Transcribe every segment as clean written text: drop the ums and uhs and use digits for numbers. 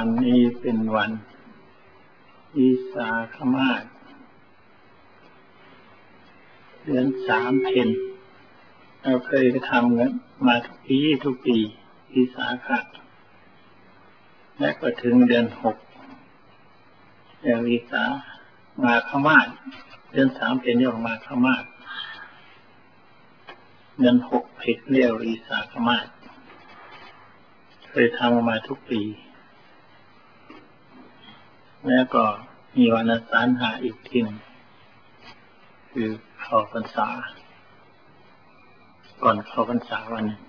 วันนี้เป็นวันวิสาขมาสเดือน3 เพ็ญเราเคยทำกันมาทุกปีวิสาขะและก็ถึงเดือน6เดือนวิสามาฆมาสเดือน3 เพ็ญเรียกมาฆมาสเดือน6 เพ็ญเรียกวิสาขมาสเคยทำมาทุกปีแล้วก็มีวันอาสาฬหะอีกทีหนึ่งคือเข้าพรรษาก่อนเข้าพรรษาวันหนึ่ง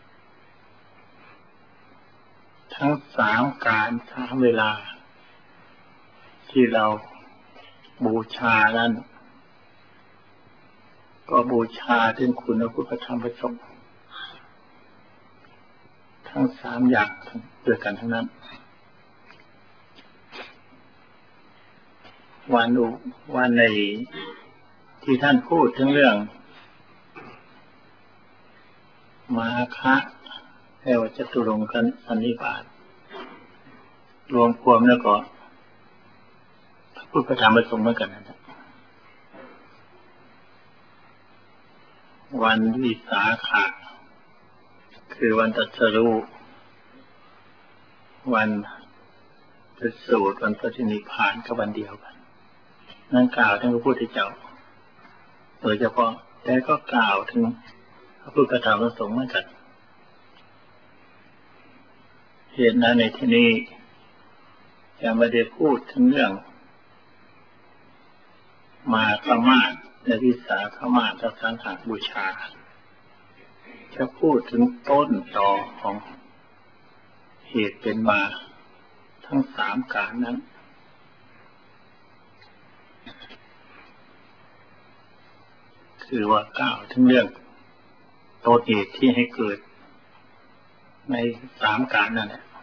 ทั้ง3 การ3 เวลาที่เราบูชานั้นก็บูชาถึงคุณพระพุทธธรรมพระสงฆ์ทั้ง3 อย่างด้วยกันทั้งนั้นวันในที่ท่านพูดถึงเรื่องมาคะแล้วจตุรงคสันนิบาตรวมความแล้วก็พระพุทธธรรมพระสงฆ์เหมือนกันนะวันวิสาขะคือวันตรัสรู้วันประสูติวันปรินิพพานก็วันเดียวกันนั่นกล่าวถึงพระพุทธเจ้าโดยเฉพาะแต่ก็กล่าวถึงพระพุทธธรรมพระสงฆ์เหมือนกันเหตุนั้นในที่นี้จะไม่ได้พูดถึงเรื่องมาฆมาสและวิสาขมาสสังฆบูชาจะพูดถึงต้นตอของเหตุเป็นมาทั้ง3 การนั้นคือว่ากล่าวถึงเรื่องต้นเหตุที่ให้เกิดใน3 การนั่นแหละ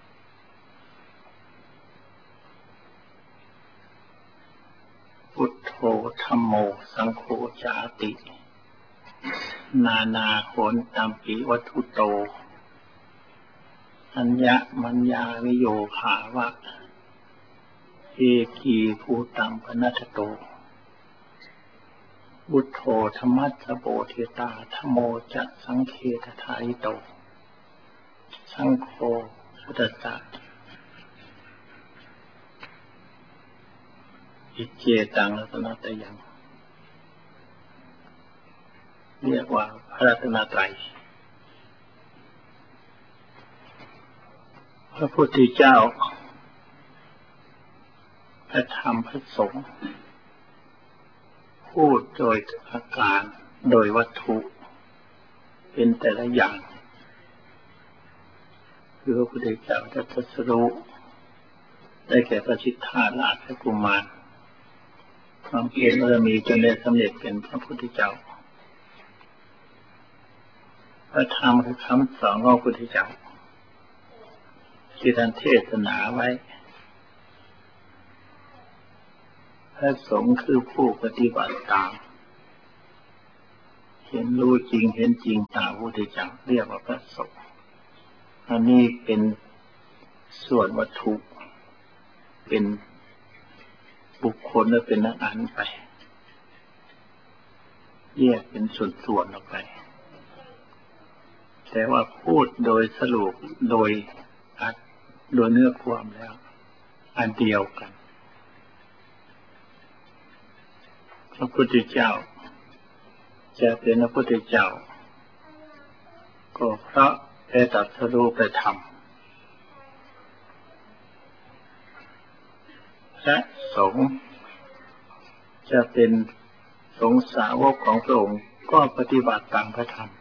พุทโธธัมโมสังโฆจาตินานาโหนตัมปิวัตถุโตอัญญมัญญาวิโยภาวะเอกีภูตังปนัสสโตบุตโธธรรมัสสะโพธิตาธัมโมจะสังเคทถาริโตสังโฆสุตตะอิเจตังรัตนตยังเรียกว่าพระรัตนตรัยพระพุทธเจ้าพระธรรมพระสงฆ์พูดโดยอาการโดยวัตถุเป็นแต่ละอย่างคือพระพุทธเจ้าจะตรัสรู้ได้แก่พระสิทธัตถะราชกุมารความเพียรบารมีจนได้สำเร็จเป็นพระพุทธเจ้าพระธรรมคือคำสอนของพระพุทธเจ้าที่ท่านเทศนาไว้พระสงฆ์คือผู้ปฏิบัติตามเห็นรู้จริงเห็นจริงตามพระพุทธเจ้าเรียกว่าพระสงฆ์อันนี้เป็นส่วนวัตถุเป็นบุคคลและเป็นอันไปแยกเป็นส่วนๆออกไปแต่ว่าพูดโดยสรุปโดยเนื้อความแล้วอันเดียวกันพระพุทธเจ้าจะเป็นพระพุทธเจ้าก็เพราะได้ตรัสรู้ประธรรมพระสงฆ์จะเป็นสงฆ์สาวกของพระองค์ก็ปฏิบัติตามพระธรรม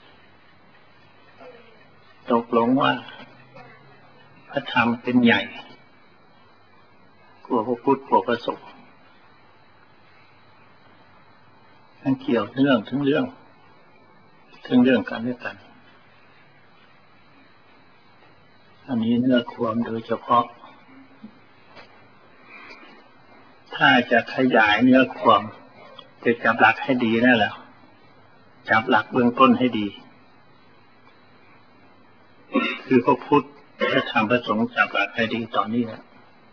ตกลงว่าพระธรรมเป็นใหญ่กว่าพระพุทธกว่าพระสงฆ์ทั้งเกี่ยวเรื่องทั้งเรื่องกันด้วยกันอันนี้เนื้อความโดยเฉพาะถ้าจะขยายเนื้อความจะจับหลักให้ดีนั่นแหละจับหลักเบื้องต้นให้ดีคือพระพุทธพระธรรมพระสงฆ์จับหลักให้ดีตอนนี้นะ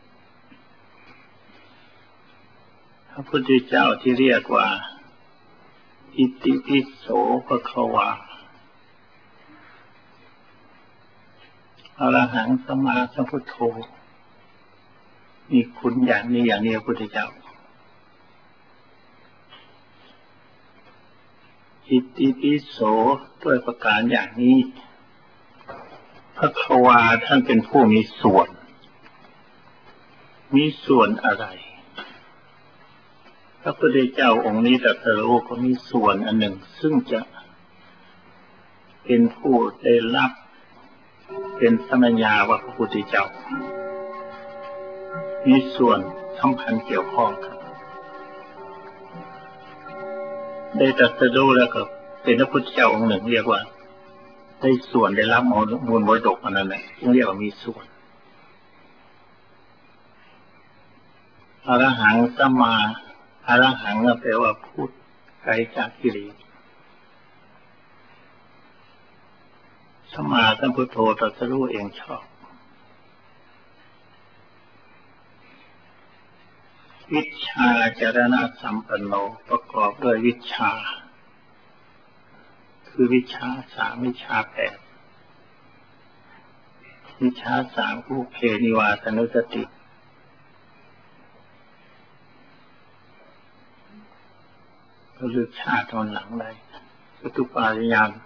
พระพุทธเจ้าที่เรียกว่าอิติปิโสภควาอรหังสัมมาสัมพุทโธมีคุณอย่างนี้อย่างนี้พระพุทธเจ้าอิติปิโสด้วยประการอย่างนี้ภควาท่านเป็นผู้มีส่วนอะไรพระพุทธเจ้าองค์นี้ตรัสรู้ก็มีส่วนอันหนึ่งซึ่งจะเป็นผู้ได้รับเป็นสัญญาว่าพระพุทธเจ้ามีส่วนสำคัญเกี่ยวข้องกันได้ตรัสรู้แล้วก็เป็นพระพุทธเจ้าองค์หนึ่งเรียกว่าได้ส่วนได้รับมูลมรดกอันนั้นแหละเรียกว่ามีส่วนอรหังสัมมาอรหังแปลว่าพูดไกลจากกิเลสสัมมาสัมพุทโธตรัสรู้เองชอบวิชชาจรณะสัมปันโนประกอบด้วยวิชชาคือวิชชา3วิชชา8วิชชา3ผู้เพนิวาสนุสติระลึกชาติตอนหลังได้จตุปาริยาน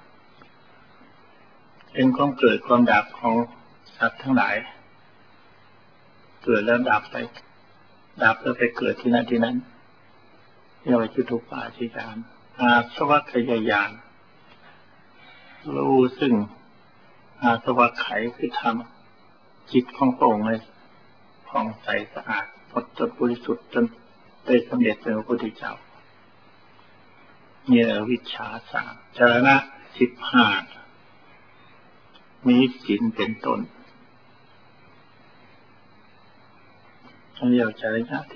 เป็นความเกิดความดับของสัตว์ทั้งหลายเกิดแล้วดับไปดับแล้วไปเกิดที่นั่นเรียกว่าจตุปาริยานอาสวัคยายานรู้ซึ่งอาสวะไขคือทำจิตของพระองค์ให้ผ่องใสสะอาดหมดจดบริสุทธิ์จนได้สำเร็จเป็นพระพุทธเจ้าเนี่ยวิชชา3จรณะ15มีศีลเป็นต้นเรียกจรณะ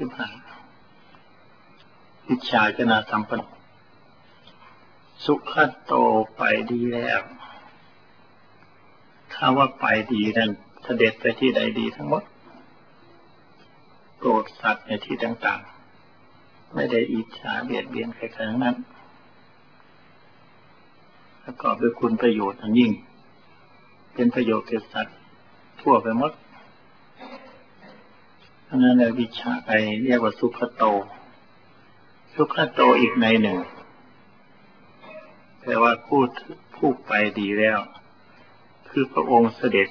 15วิชชาจรณะสัมปันโนสุขโตไปดีแล้วถ้าว่าไปดีนั้นเสด็จไปที่ใดดีทั้งหมดโปรดสัตว์ในที่ต่างๆไม่ได้อิจฉาเบียดเบียนใครทั้งนั้นประกอบด้วยคุณประโยชน์อันยิ่งเป็นประโยชน์แก่สัตว์ทั่วไปหมดอันนั้นในวิชชาไปเรียกว่าสุขโตอีกในหนึ่งแปลว่าผู้ไปดีแล้วคือพระองค์เสด็จ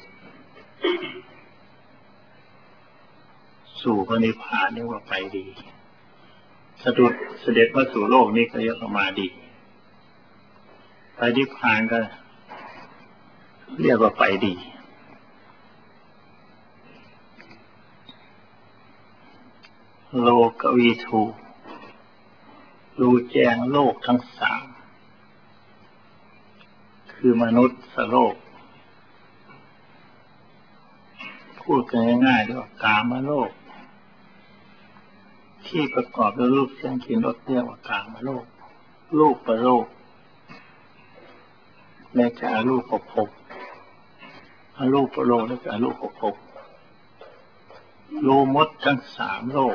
สู่พระนิพพานนี่ว่าไปดีเสด็จมาสู่โลกนี้ก็เรียกว่ามาดีไปนิพพานก็เรียกว่าไปดีโลกวิทูรู้แจ้งโลกทั้ง3คือมนุษย์โลกพูดกันง่ายๆเรียกว่ากามโลกที่ประกอบด้วยรูปเสียงกลิ่นรสเรียกว่ากามโลกรูปประโลกและจะอรูปภพอรูปโลกและจะอรูปภพโลมดทั้ง3โลก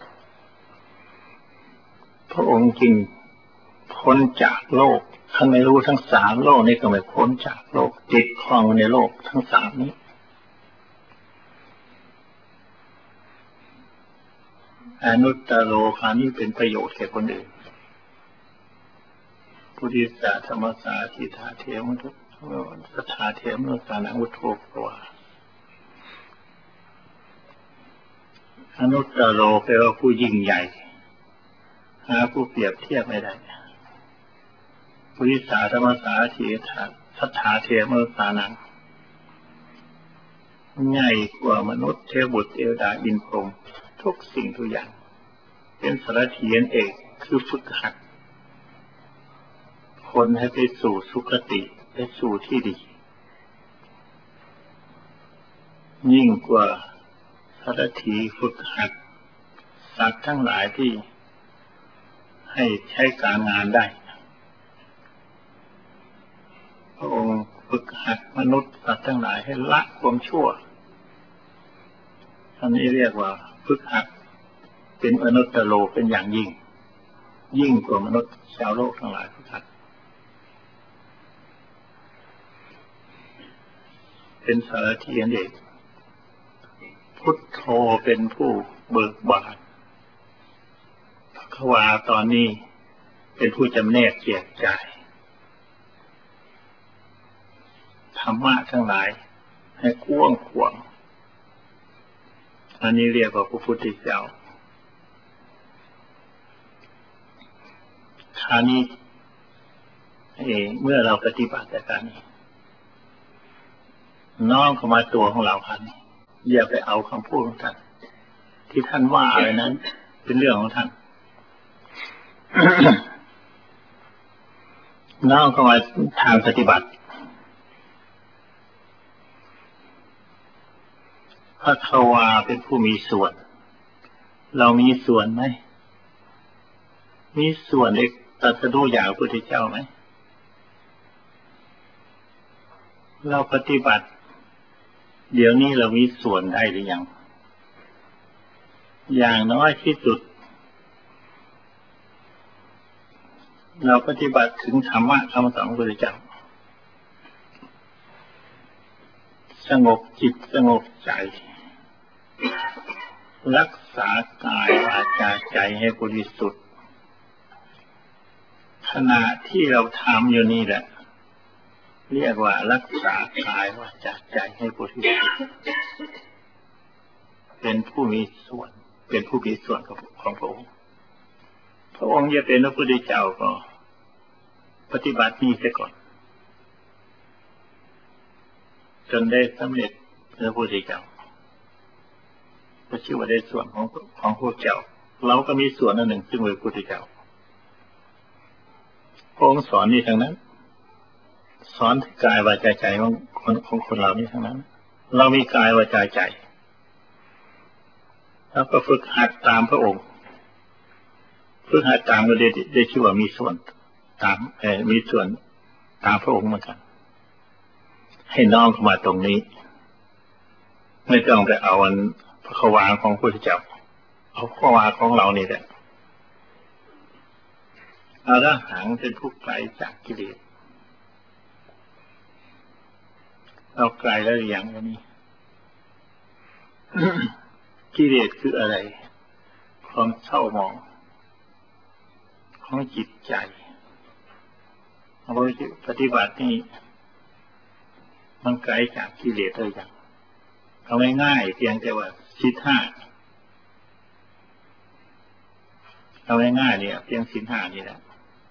พระองค์จึงพ้นจากโลกท่านไม่รู้ทั้ง3โลกนี้ก็ไม่พ้นจากโลกติดครองในโลกทั้ง3นี้อนุตตโลคานี้เป็นประโยชน์แก่คนอื่นพุทธิสสะธรรมสาทิฏฐาเทวทุสัทธาเทวมนุสานังอุทโธภวาอนุตตโลแปลว่าผู้ยิ่งใหญ่หาผู้เปรียบเทียบไม่ได้พุทธิสสะธรรมสาทิฏฐาสัทธาเทวมนุสานังใหญ่กว่ามนุษย์เทวบุตรเทวดาอินพรหมทุกสิ่งทุกอย่างเป็นสารถีเอกคือฝึกหัดคนให้ไปสู่สุคติไปสู่ที่ดียิ่งกว่าสารถีฝึกหัดสัตว์ทั้งหลายที่ให้ใช้การงานได้พระองค์ฝึกหัดมนุษย์สัตว์ทั้งหลายให้ละความชั่วอันนี้เรียกว่าฝึกหัดเป็นอนุตตโรเป็นอย่างยิ่งกว่ามนุษย์ชาวโลกทั้งหลายฝึกหัดเป็นสารถีอันเอกพุทโธเป็นผู้เบิกบานภควาตอนนี้เป็นผู้จำแนกแจกจ่ายธรรมะทั้งหลายให้กว้างขวางอันนี้เรียกว่าพระพุทธเจ้าคราวนี้เมื่อเราปฏิบัติแต่การนี้น้อมเข้ามาตัวของเราครับอย่าไปเอาคำพูดของท่านที่ท่านว่าอะไรนั้นเป็นเรื่องของท่าน น้อมเข้ามาทางปฏิบัติพระภควาเป็นผู้มีส่วนเรามีส่วนไหมมีส่วนในตรัสรู้อย่างพระพุทธเจ้าไหมเราปฏิบัติเดี๋ยวนี้เรามีส่วนได้หรือยังอย่างน้อยที่สุดเราปฏิบัติถึงธรรมะคำสอนของพระพุทธเจ้าสงบจิตสงบใจรักษากายวาจาใจให้บริสุทธิ์ขณะที่เราทำอยู่นี่แหละเรียกว่ารักษากายวาจาใจให้บริสุทธิ์เป็นผู้มีส่วนเป็นผู้มีส่วนของพระองค์พระองค์จะเป็นพระพุทธเจ้าก็ปฏิบัตินี้เสียก่อนจนได้สำเร็จเป็นพระพุทธเจ้าก็ชื่อว่าได้ส่วนของพระเจ้าเราก็มีส่วนอันหนึ่งซึ่งเป็นพระพุทธเจ้าพระองค์สอนนี่ทั้งนั้นสอนกายวาจาใจของคนเรานี่ทั้งนั้นเรามีกายวาจาใจแล้วก็ฝึกหัดตามพระองค์ฝึกหัดตามก็ได้ชื่อว่ามีส่วนตามมีส่วนตามพระองค์เหมือนกันให้น้อมเข้ามาตรงนี้ไม่ต้องไปเอาอันพระขวาของพระพุทธเจ้าเอาพระขวาของเรานี่แหละอรหังเป็นผู้ไกลจากกิเลสเราไกลแล้วอย่างนี้ กิเลสคืออะไรความเศร้าหมองของจิตใจเราปฏิบัตินี่มันไกลจากกิเลสเลยอย่างเอาง่ายๆเพียงแต่ว่าศีลห้าเอาง่ายๆเนี่ยเพียงศีลห้านี่แหละ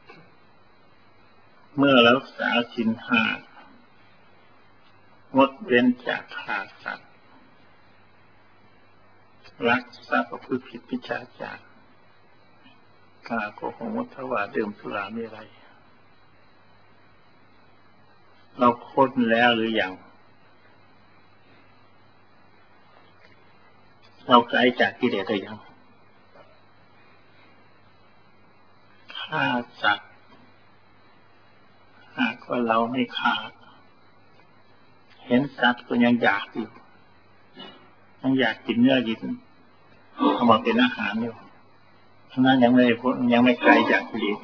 เมื่อรักษาศีลห้างดเว้นจากฆ่าสัตว์รักษาประพฤติผิดมิจฉาจารกล่าวโกหกมุสาวาทดื่มสุราเมรัยเราพ้นแล้วหรือยังเราไกลจากกิเลสหรือยังฆ่าสัตว์หากว่าเราไม่ฆ่าเห็นสัตว์ก็ยังอยากอยู่ยังอยากกินเนื้อกินเอามาเป็นอาหารอยู่ฉะนั้นยังไม่ไกลจากกิเลส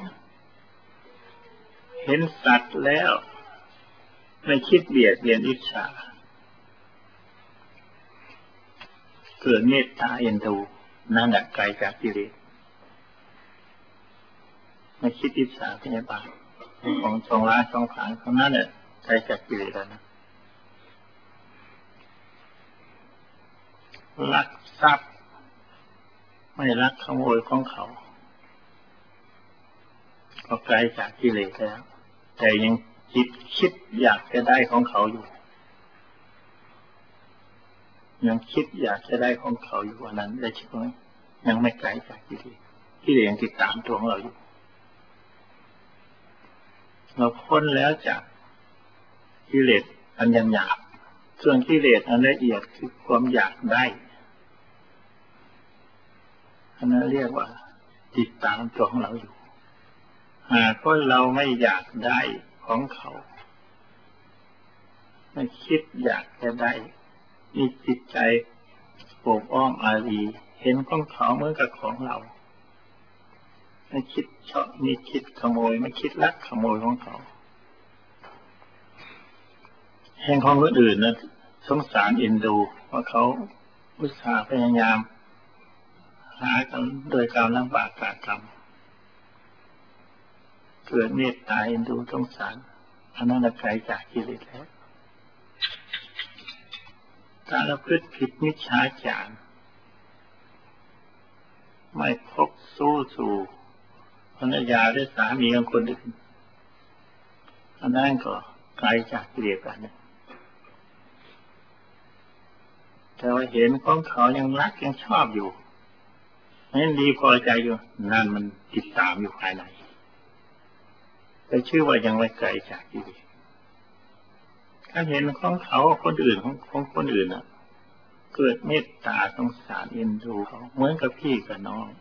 เห็นสัตว์แล้วไม่คิดเบียดเบียนอิจฉาเกิดเมตตาเอ็นดูนั่นแหละไกลจากกิเลสไม่คิดอิจฉาพยาบาทของสองร้ายสองผานของนั้นแหละไกลจากกิเลสแล้วนะลักทรัพย์ไม่ลักขโมยของเขาก็ไกลจากกิเลสแล้วแต่ยังคิดอยากจะได้ของเขาอยู่ยังคิดอยากจะได้ของเขาอยู่อันนั้นได้ใช่ไหมยังไม่ไกลจากกิเลสยังติดตามตัวของเราอยู่เราพ้นแล้วจากกิเลสอันยังหยาบส่วนกิเลสอันละเอียดคือความอยากได้อันนั้นเรียกว่าติดตามตัวของเราอยู่หากว่าเราไม่อยากได้ของเขาไม่คิดอยากจะได้มีจิตใจโอบอ้อมอารีเห็นของเขาเหมือนกับของเราไม่คิดชอบไม่คิดขโมยไม่คิดลักขโมยของเขาแห่งของคนอื่นนะสงสารเอ็นดูว่าเขาอุตส่าห์พยายามหากันโดยการลำบากกากรรมเกิดเมตตาเอ็นดูสงสารอันนั้นไกลจากกิเลสแล้วถ้าเราพฤติผิดมิจฉาจารไม่พกสู้สู่ภรรยาหรือสามีของคนอื่นอันนั้นก็ไกลจากกิเลสกันนะแต่ว่าเห็นของเขายังรักยังชอบอยู่นั่นดีพอใจอยู่นั่นมันติดตามอยู่ภายในแต่ชื่อว่ายังไม่ไกลจากกิเลสถ้าเห็นของเขาคนอื่นของคนอื่นน่ะเกิดเมตตาสงสารเอ็นดูเขาเหมือนกับพี่กับน้อง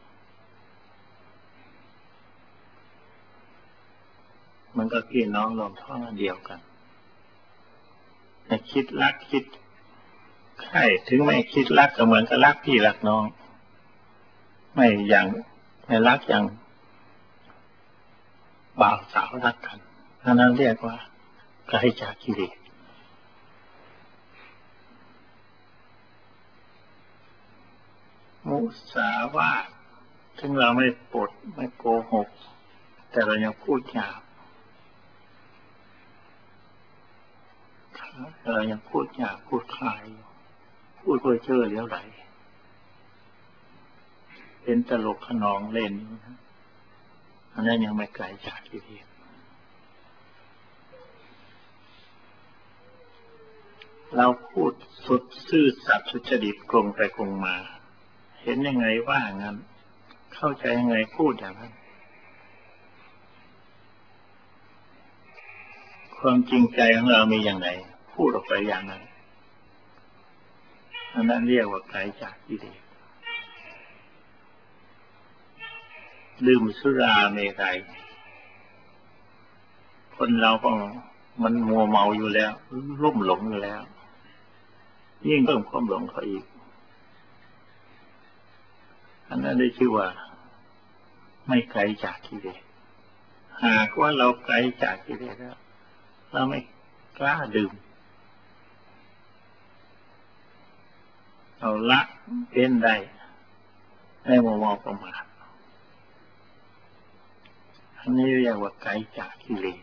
มันก็พี่น้องรวมท้องอันเดียวกันแต่คิดรักคิดใคร่ถึงไม่คิดรักก็เหมือนกับรักพี่รักน้องไม่อย่างไม่รักอย่างบ่าวสาวรักกันนั้นเรียกว่าไกลจากกิเลสมุสาวาทถึงเราไม่ปดไม่โกหกแต่เรายังพูดหยาบเรายังพูดหยาบพูดคลายพูดเพ้อเจ้อเลี้ยวไหลเป็นตลกขนองเล่นอันนั้นยังไม่ไกลจากกิเลสเราพูดสุดซื่อสัตย์สุจริตตรงไปตรงมาเห็นยังไงว่างั้นเข้าใจยังไงพูดอย่างนั้นความจริงใจของเรามีอย่างไรพูดออกไปอย่างนั้นอันนั้นเรียกว่าไกลจากกิเลสดื่มสุราเมรัยคนเราก็มันมัวเมาอยู่แล้วลุ่มหลงอยู่แล้วยิ่งเพิ่มความหลงเขาอีกอันนั้นได้ชื่อว่าไม่ไกลจากกิเลสหากว่าเราไกลจากกิเลสแล้วเราไม่กล้าดื่มเราละเป็นได้ไม่มัวเมาประมาทอันนี้เรียกว่าไกลจากกิเลส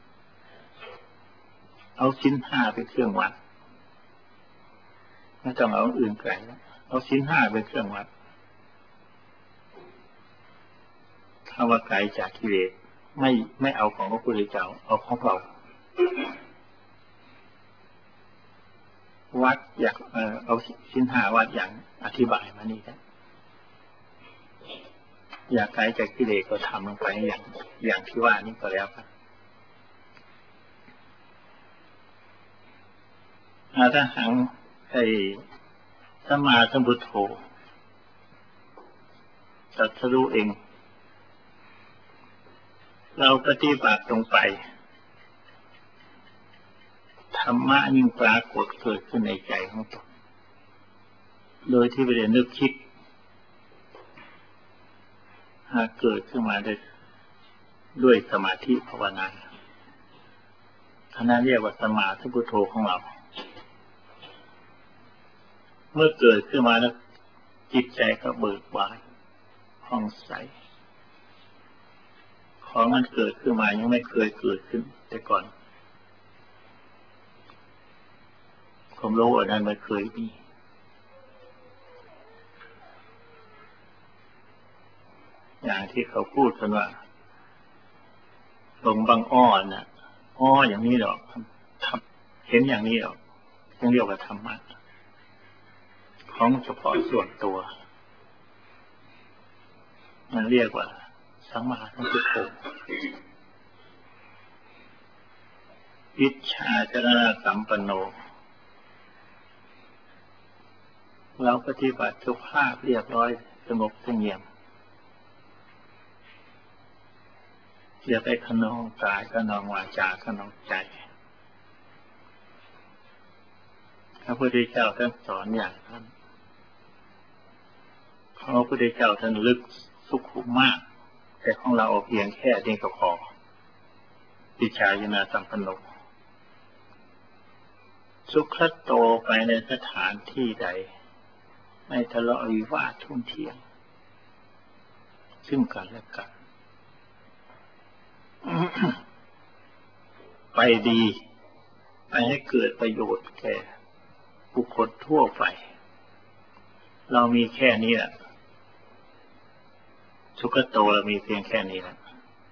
เอาศีลห้าเป็นเครื่องวัดไม่ต้องเอาอื่นไกลแล้วเอาศีลห้าเป็นเครื่องวัดถ้าว่าไกลจากกิเลสไม่เอาของพระพุทธเจ้าเอาของเราวัดอยากเอาศีลห้าวัดอย่างอธิบายมานี่ครับอยากไกลจากกิเลสก็ทำลงไปอย่างที่ว่านี้ก็แล้วครับถ้าหังสัมมาสัมพุทโธตรัสรู้เองเราปฏิบัติลงไปธรรมะยิ่งปรากฏเกิดขึ้นในใจของตนโดยที่ไม่ได้นึกคิดหากเกิดขึ้นมาด้วยสมาธิภาวนาอันนั้นเรียกว่าสัมมาสัมพุทโธของเราเมื่อเกิดขึ้นมาแล้วจิตใจก็เบิกบานผ่องใสของมันเกิดขึ้นมายังไม่เคยเกิดขึ้นแต่ก่อนผมรู้ว่านั้นไม่เคยมีอย่างที่เขาพูดกันว่าหลงบางอ้อน่ะอ้ออย่างนี้หรอกเห็นอย่างนี้หรอกต้องเรียกว่าธรรมะของเฉพาะส่วนตัวมันเรียกว่าสัมมาสัมพุทโธวิชชาจรณะสัมปันโนเราปฏิบัติสุภาพเรียบร้อยสงบเสงี่ยมอย่าไปขนองกายขนองวาจาขนองใจพระพุทธเจ้าท่านสอนอย่างนั้นพระพุทธเจ้าท่านลึกสุขุมมากแต่ของเราเพียงแค่นี้ก็พอวิชายนาสัมปันโนสุขโตไปในสถานที่ใดไม่ทะเลาะวิวาททุ่มเทียงซึ่งกันและกัน ไปดีไปให้เกิดประโยชน์แก่บุคคลทั่วไปเรามีแค่นี้แหละสุขโตเรามีเพียงแค่นี้แหละ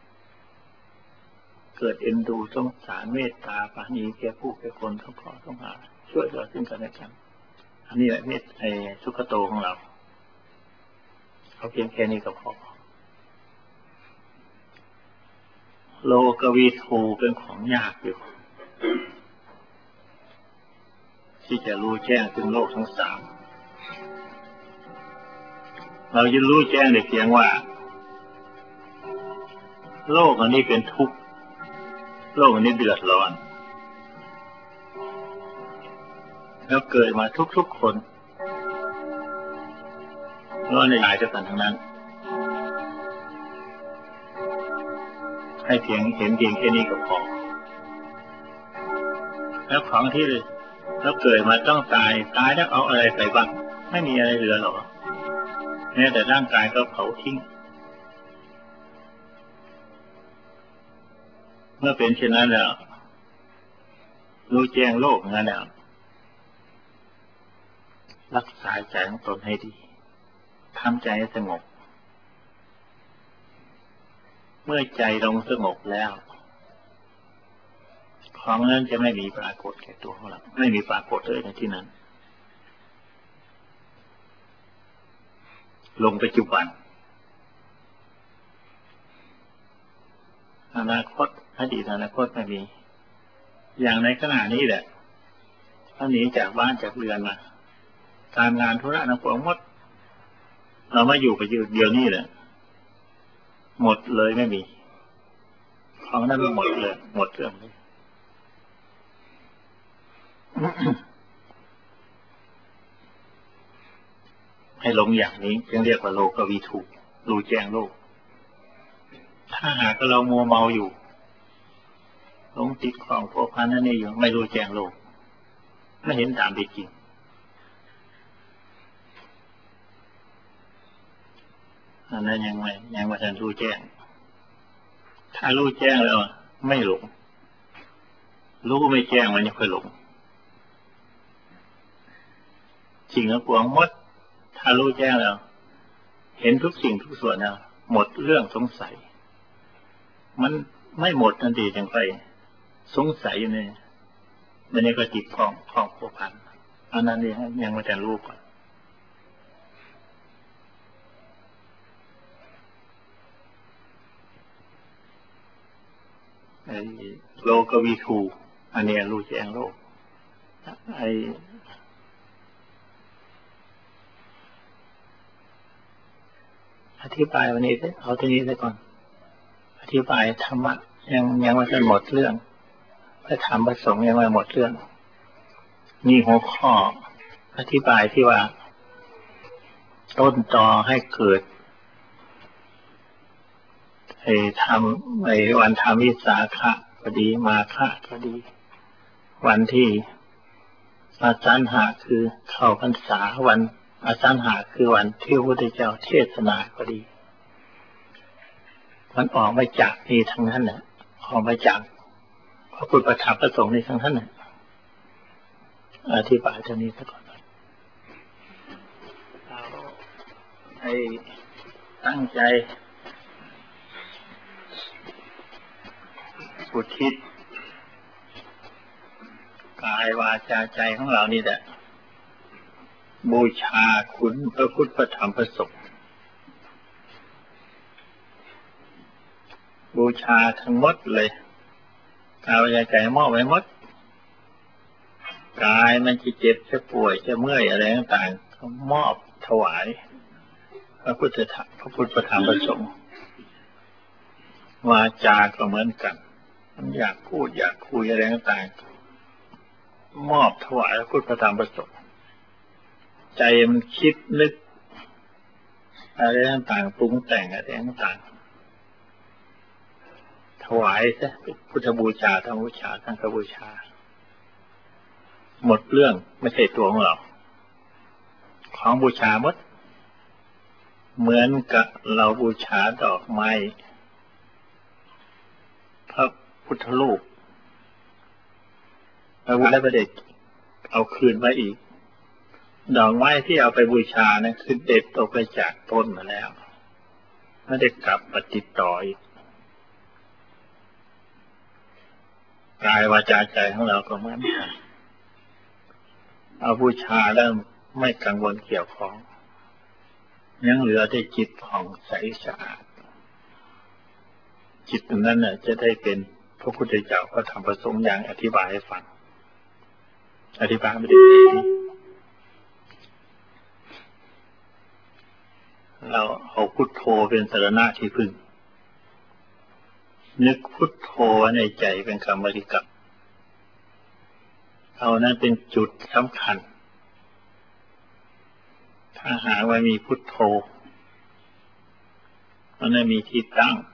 เกิดเอ็นดูสงสารเมตตาปราณีแก่ผู้แก่คนทั้งพ่อทั้งหาช่วยเหลือซึ่งกันและกันอันนี้แหละเมตสุขโตของเราเขาเพียงแค่นี้ก็พอโลกวิทูเป็นของยากอยู่ที่จะรู้แจ้งถึงโลกทั้งสามเราจะรู้แจ้งได้เพียงว่าโลกอันนี้เป็นทุกข์โลกอันนี้เดือดร้อนแล้วเกิดมาทุกๆคนร้อนในหลายจะกันทั้งนั้นให้เพียงเห็นเพียงแค่นี้ก็พอแล้วของที่เราเกิดมาต้องตายแล้วเอาอะไรไปบ้างไม่มีอะไรเหลือหรอกแม้แต่ร่างกายก็เผาทิ้งเมื่อเป็นเช่นนั้นแล้วรู้แจ้งโลกนั้นแล้วรักษาใจของตนให้ดีทำใจให้สงบเมื่อใจลงสงบแล้วของนั้นจะไม่มีปรากฏแก่ตัวของเราไม่มีปรากฏเลยในที่นั้นลงปัจจุบันอนาคตอดีตอนาคตไม่มีอย่างในขณะนี้แหละเขาหนีจากบ้านจากเรือนมาการงานธุระนักปวงหมดเรามาอยู่กับเดียวนี่แหละหมดเลยไม่มีของนั้นหมดเลยหมดเรื่องเลยให้หลงอย่างนี้จึงเรียกว่าโลกวิถูรู้แจ้งโลกถ้าหากเรามัวเมาอยู่หลงติดของพัวพันนั่นนี่อยู่ไม่รู้แจ้งโลกไม่เห็นตามเป็นจริงอันนั้นยังไม่ทันรู้แจ้งถ้ารู้แจ้งแล้วไม่หลงรู้ไม่แจ้งมันยังค่อยหลงสิ่งทั้งปวงหมดถ้ารู้แจ้งแล้วเห็นทุกสิ่งทุกส่วนแล้วหมดเรื่องสงสัยมันไม่หมดทันทีจังไปสงสัยอยู่เนี่ยมันนี่ก็จิตของพัวพันอันนั้นนี่ยังไม่ทันรู้ก่อนโลกวิทูอันนี้รู้แจ้งโลกอธิบายวันนี้เอาทีนี้ไปก่อนอธิบายธรรมะยังไม่หมดเรื่องพระธรรมประสงค์ยังไม่หมดเรื่องมีหัวข้ออธิบายที่ว่าต้นตอให้เกิดวันธรรมวิสาขะก็ดีมาฆะก็ดีวันที่อาสันหะคือเข้าพรรษาวันอาสันหะคือวันที่พระพุทธเจ้าเทศนาก็ดีมันออกมาจากนี่ทั้งนั้นแหละออกมาจากพระพุทธธรรมประสงค์นี่ทั้งนั้นแหละอธิบายเท่านี้ซะก่อนให้ตั้งใจอุทิศกายวาจาใจของเรานี่แหละบูชาคุณพระพุทธพระธรรมพระสงฆ์บูชาทั้งหมดเลยกายวาจาใจมอบไว้หมดกายมันจะเจ็บจะป่วยจะเมื่อยอะไรต่างๆก็มอบถวายพระพุทธพระธรรมพระสงฆ์วาจาก็เหมือนกันมันอยากพูดอยากคุยอะไรต่างๆมอบถวายพระพุทธพระธรรมพระสงฆ์ใจมันคิดนึกอะไรต่างๆปรุงแต่งอะไรต่างๆถวายซะพุทธบูชาธรรมบูชาสังฆบูชาหมดเรื่องไม่ใช่ตัวของเราของบูชาหมดเหมือนกับเราบูชาดอกไม้พระพุทธรูปแล้วพระเดชเอาคืนมาอีกดอกไม้ที่เอาไปบูชานะคือเด็ดออกไปจากต้นมาแล้วไม่ได้กลับมาติดต่ออีกกายวาจาใจของเราก็เหมือนกันเอาบูชาแล้วไม่กังวลเกี่ยวข้องยังเหลือได้จิตผ่องใสสะอาดจิตนั้นน่ะจะได้เป็นพระพุทธเจ้าพระธรรมพระสงฆ์อย่างอธิบายให้ฟังอธิบายไม่ได้เราเอาพุทโธเป็นสรณะที่พึ่งนึกพุทโธในใจเป็นคำบริกรรมเอานั้นเป็นจุดสำคัญถ้าหากว่ามีพุทโธมันไม่มีที่ตั้ง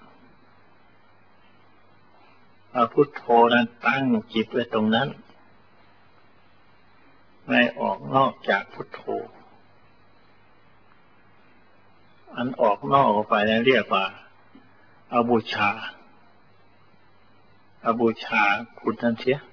เอาพุทโธนั้นตั้งจิตไว้ตรงนั้นไม่ออกนอกจากพุทโธอันออกนอกออกไปนั้นเรียกว่าเอาบูชาคุณนั่นเสีย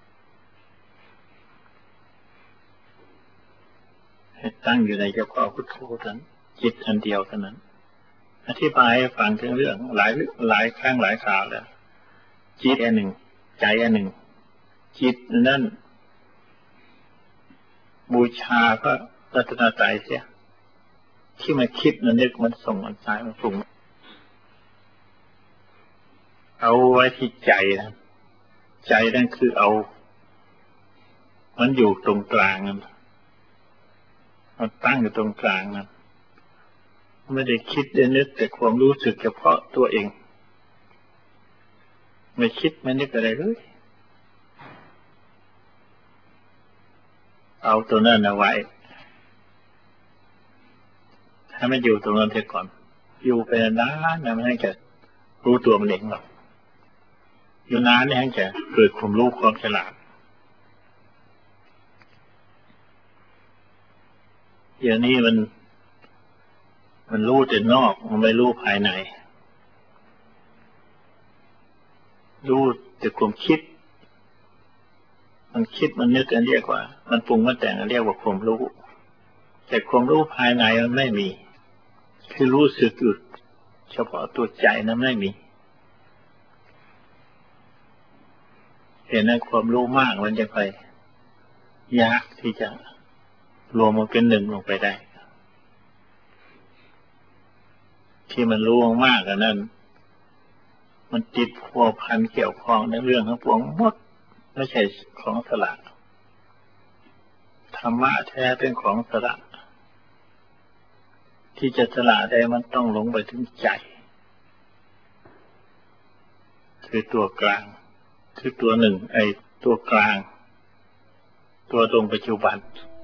ให้ตั้งอยู่ในเฉพาะพุทโธนั้นจิตอันเดียวเท่านั้นอธิบายให้ฟังถึงเรื่องหลายครั้งหลายคราวแล้วจิตอันหนึ่งใจอันหนึ่งจิตนั่นบูชาพระรัตนตรัยเสียที่มันคิดมันนึกมันส่งมันสายมันปรุงเอาไว้ที่ใจนะใจนั่นคือเอามันอยู่ตรงกลางนั่นมันตั้งอยู่ตรงกลางนั่นไม่ได้คิดได้นึกแต่ความรู้สึกเฉพาะตัวเองไม่คิดไม่นึกอะไรเลยเอาตัวนั้นเอาไว้ให้มันอยู่ตรงนั้นเสียก่อนอยู่ไปนานนะมันให้แกรู้ตัวมันเองหรอกอยู่นานนี่ให้แกเกิดความรู้ความฉลาดอย่างนี้มันรู้แต่นอกมันไม่รู้ภายในรู้แต่ความคิดมันคิดมันนึกกันเรียกว่ามันปรุงมันแต่งกันเรียกว่าความรู้แต่ความรู้ภายในมันไม่มีคือรู้สึกอยู่เฉพาะตัวใจนั้นไม่มีเห็นนั้นความรู้มากมันจะไปยากที่จะรวมมันเป็นหนึ่งลงไปได้ที่มันรู้มากกันนั้นมันติดพัวพันเกี่ยวข้องในเรื่องของพวงหมดไม่ใช่ของสละธรรมะแท้เป็นของสละที่จะสละได้มันต้องลงไปถึงใจคือตัวกลางคือตัวหนึ่งตัวกลางตัวตรงปัจจุบัน